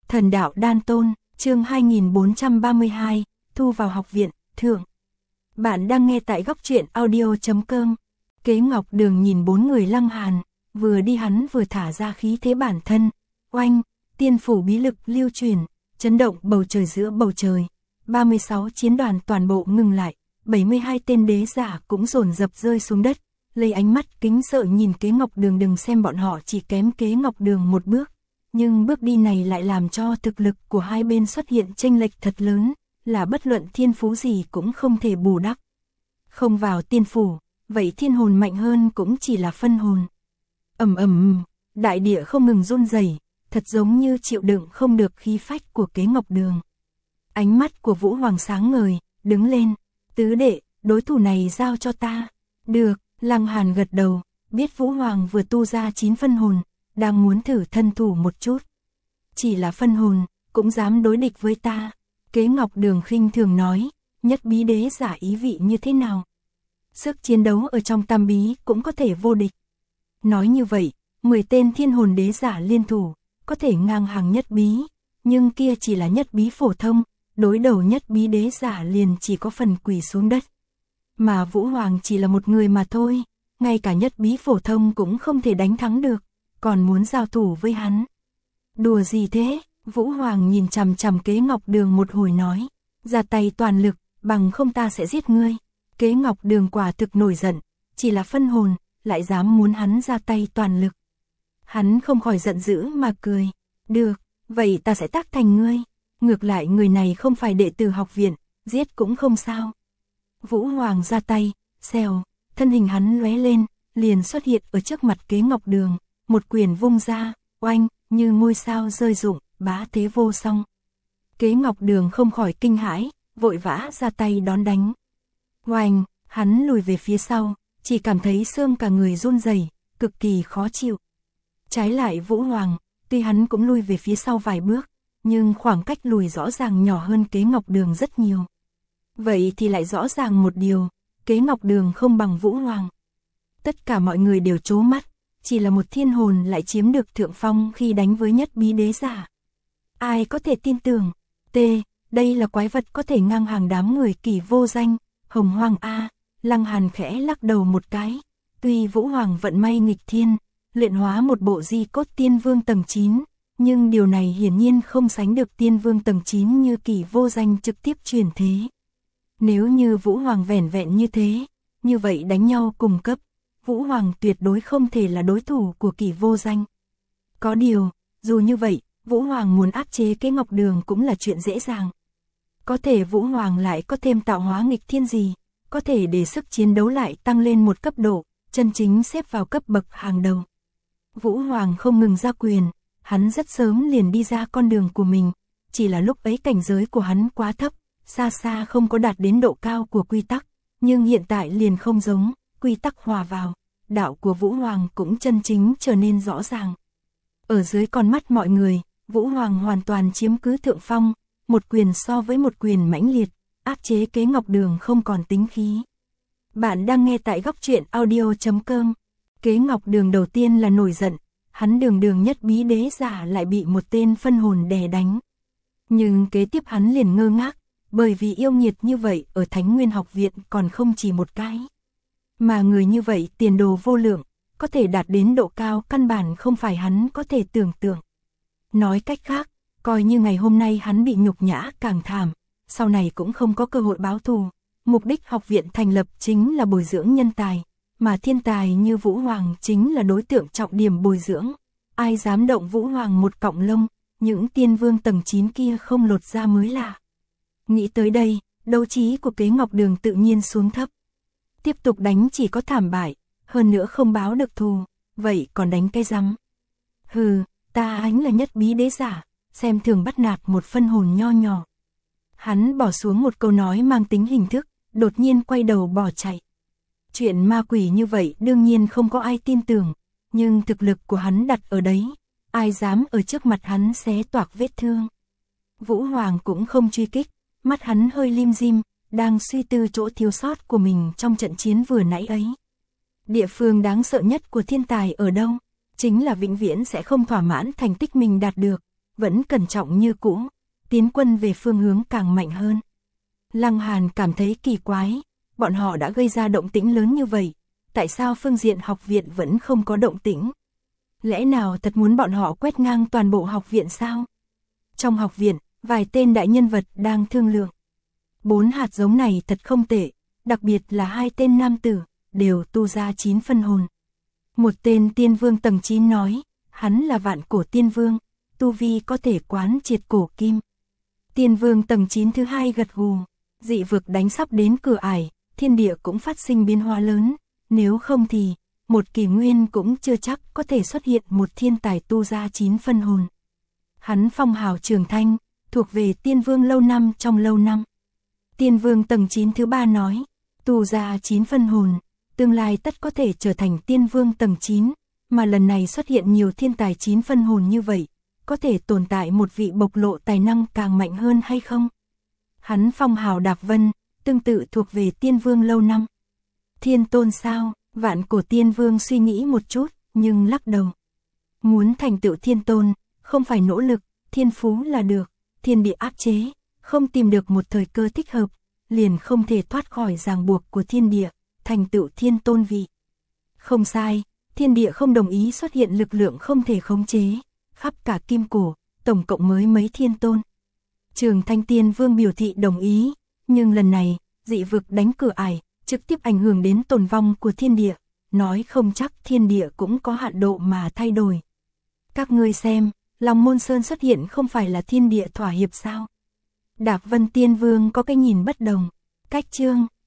Thần đạo đan tôn, chương 2432, thu vào học viện, thượng. Bạn đang nghe tại góc truyện audio.com. Kế Ngọc Đường nhìn bốn người Lăng Hàn, vừa đi hắn vừa thả ra khí thế bản thân. Oanh, tiên phủ bí lực lưu truyền, chấn động bầu trời giữa bầu trời. 36 chiến đoàn toàn bộ ngừng lại, 72 tên đế giả cũng dồn dập rơi xuống đất. Lấy ánh mắt kính sợ nhìn Kế Ngọc Đường, đừng xem bọn họ chỉ kém Kế Ngọc Đường một bước. Nhưng bước đi này lại làm cho thực lực của hai bên xuất hiện chênh lệch thật lớn, là bất luận thiên phú gì cũng không thể bù đắp. Không vào tiên phủ, vậy thiên hồn mạnh hơn cũng chỉ là phân hồn. Ầm ầm, đại địa không ngừng run rẩy, thật giống như chịu đựng không được khí phách của Kế Ngọc Đường. Ánh mắt của Vũ Hoàng sáng ngời, đứng lên, tứ đệ, đối thủ này giao cho ta. Được, Lăng Hàn gật đầu, biết Vũ Hoàng vừa tu ra 9 phân hồn, đang muốn thử thân thủ một chút. Chỉ là phân hồn, cũng dám đối địch với ta. Kế Ngọc Đường khinh thường nói, nhất bí đế giả ý vị như thế nào? Sức chiến đấu ở trong tam bí cũng có thể vô địch. Nói như vậy, 10 tên thiên hồn đế giả liên thủ, có thể ngang hàng nhất bí, nhưng kia chỉ là nhất bí phổ thông, đối đầu nhất bí đế giả liền chỉ có phần quỳ xuống đất. Mà Vũ Hoàng chỉ là một người mà thôi, ngay cả nhất bí phổ thông cũng không thể đánh thắng được, còn muốn giao thủ với hắn. Đùa gì thế? Vũ Hoàng nhìn chằm chằm Kế Ngọc Đường một hồi nói, ra tay toàn lực, bằng không ta sẽ giết ngươi. Kế Ngọc Đường quả thực nổi giận, chỉ là phân hồn, lại dám muốn hắn ra tay toàn lực. Hắn không khỏi giận dữ mà cười, được, vậy ta sẽ tác thành ngươi. Ngược lại người này không phải đệ tử học viện, giết cũng không sao. Vũ Hoàng ra tay, xèo, thân hình hắn lóe lên, liền xuất hiện ở trước mặt Kế Ngọc Đường, một quyền vung ra, oanh, như ngôi sao rơi rụng, bá thế vô song. Kế Ngọc Đường không khỏi kinh hãi, vội vã ra tay đón đánh. Oanh, hắn lùi về phía sau, chỉ cảm thấy xương cả người run rẩy, cực kỳ khó chịu. Trái lại Vũ Hoàng, tuy hắn cũng lùi về phía sau vài bước, nhưng khoảng cách lùi rõ ràng nhỏ hơn Kế Ngọc Đường rất nhiều. Vậy thì lại rõ ràng một điều, Kế Ngọc Đường không bằng Vũ Hoàng. Tất cả mọi người đều trố mắt, chỉ là một thiên hồn lại chiếm được thượng phong khi đánh với nhất bí đế giả. Ai có thể tin tưởng? Đây là quái vật có thể ngang hàng đám người kỳ vô danh, Hồng Hoàng A. Lăng Hàn khẽ lắc đầu một cái. Tuy Vũ Hoàng vận may nghịch thiên, luyện hóa một bộ di cốt tiên vương tầng 9, nhưng điều này hiển nhiên không sánh được tiên vương tầng 9 như kỳ vô danh trực tiếp truyền thế. Nếu như Vũ Hoàng vẻn vẹn như thế, như vậy đánh nhau cùng cấp, Vũ Hoàng tuyệt đối không thể là đối thủ của kỳ vô danh. Có điều, dù như vậy, Vũ Hoàng muốn áp chế Kế Ngọc Đường cũng là chuyện dễ dàng. Có thể Vũ Hoàng lại có thêm tạo hóa nghịch thiên gì, có thể để sức chiến đấu lại tăng lên một cấp độ, chân chính xếp vào cấp bậc hàng đầu. Vũ Hoàng không ngừng ra quyền, hắn rất sớm liền đi ra con đường của mình, chỉ là lúc ấy cảnh giới của hắn quá thấp, xa xa không có đạt đến độ cao của quy tắc, nhưng hiện tại liền không giống, quy tắc hòa vào, đạo của Vũ Hoàng cũng chân chính trở nên rõ ràng. Ở dưới con mắt mọi người, Vũ Hoàng hoàn toàn chiếm cứ thượng phong, một quyền so với một quyền mãnh liệt, áp chế Kế Ngọc Đường không còn tính khí. Bạn đang nghe tại góc truyện audio.com. Kế Ngọc Đường đầu tiên là nổi giận, hắn đường nhất bí đế giả lại bị một tên phân hồn đè đánh. Nhưng kế tiếp hắn liền ngơ ngác, bởi vì yêu nghiệt như vậy ở Thánh Nguyên học viện còn không chỉ một cái. Mà người như vậy tiền đồ vô lượng, có thể đạt đến độ cao căn bản không phải hắn có thể tưởng tượng. Nói cách khác, coi như ngày hôm nay hắn bị nhục nhã càng thảm, sau này cũng không có cơ hội báo thù. Mục đích học viện thành lập chính là bồi dưỡng nhân tài, mà thiên tài như Vũ Hoàng chính là đối tượng trọng điểm bồi dưỡng. Ai dám động Vũ Hoàng một cọng lông, những tiên vương tầng 9 kia không lột ra mới lạ. Nghĩ tới đây, đấu trí của Kế Ngọc Đường tự nhiên xuống thấp. Tiếp tục đánh chỉ có thảm bại, hơn nữa không báo được thù, vậy còn đánh cái rắm. Hừ, ta ánh là nhất bí đế giả, xem thường bắt nạt một phân hồn nho nhỏ. Hắn bỏ xuống một câu nói mang tính hình thức, đột nhiên quay đầu bỏ chạy. Chuyện ma quỷ như vậy đương nhiên không có ai tin tưởng, nhưng thực lực của hắn đặt ở đấy, ai dám ở trước mặt hắn xé toạc vết thương. Vũ Hoàng cũng không truy kích, mắt hắn hơi lim dim, đang suy tư chỗ thiếu sót của mình trong trận chiến vừa nãy ấy. Địa phương đáng sợ nhất của thiên tài ở đâu? Chính là vĩnh viễn sẽ không thỏa mãn thành tích mình đạt được, vẫn cẩn trọng như cũ, tiến quân về phương hướng càng mạnh hơn. Lăng Hàn cảm thấy kỳ quái, bọn họ đã gây ra động tĩnh lớn như vậy, tại sao phương diện học viện vẫn không có động tĩnh? Lẽ nào thật muốn bọn họ quét ngang toàn bộ học viện sao? Trong học viện, vài tên đại nhân vật đang thương lượng. 4 hạt giống này thật không tệ, đặc biệt là 2 tên nam tử, đều tu ra 9 phân hồn. Một tên tiên vương tầng 9 nói, hắn là vạn cổ tiên vương, tu vi có thể quán triệt cổ kim. Tiên vương tầng 9 thứ hai gật gù, dị vực đánh sắp đến cửa ải, thiên địa cũng phát sinh biến hóa lớn, nếu không thì, một kỷ nguyên cũng chưa chắc có thể xuất hiện một thiên tài tu ra 9 phân hồn. Hắn phong hào trường thanh, thuộc về tiên vương lâu năm trong lâu năm. Tiên vương tầng 9 thứ ba nói, tu ra 9 phân hồn, tương lai tất có thể trở thành tiên vương tầng 9, mà lần này xuất hiện nhiều thiên tài 9 phân hồn như vậy, có thể tồn tại một vị bộc lộ tài năng càng mạnh hơn hay không? Hắn phong hào Đạp Vân, tương tự thuộc về tiên vương lâu năm. Thiên tôn sao? Vạn cổ tiên vương suy nghĩ một chút, nhưng lắc đầu. Muốn thành tựu thiên tôn, không phải nỗ lực, thiên phú là được, thiên địa áp chế, không tìm được một thời cơ thích hợp, liền không thể thoát khỏi ràng buộc của thiên địa, thành tựu thiên tôn vị. Không sai, thiên địa không đồng ý xuất hiện lực lượng không thể khống chế, khắp cả kim cổ, tổng cộng mới mấy thiên tôn. Trường Thanh Tiên Vương biểu thị đồng ý, nhưng lần này, dị vực đánh cửa ải, trực tiếp ảnh hưởng đến tồn vong của thiên địa, nói không chắc thiên địa cũng có hạn độ mà thay đổi. Các ngươi xem, Long Môn Sơn xuất hiện không phải là thiên địa thỏa hiệp sao? Đạp Vân Tiên Vương có cái nhìn bất đồng, cách chương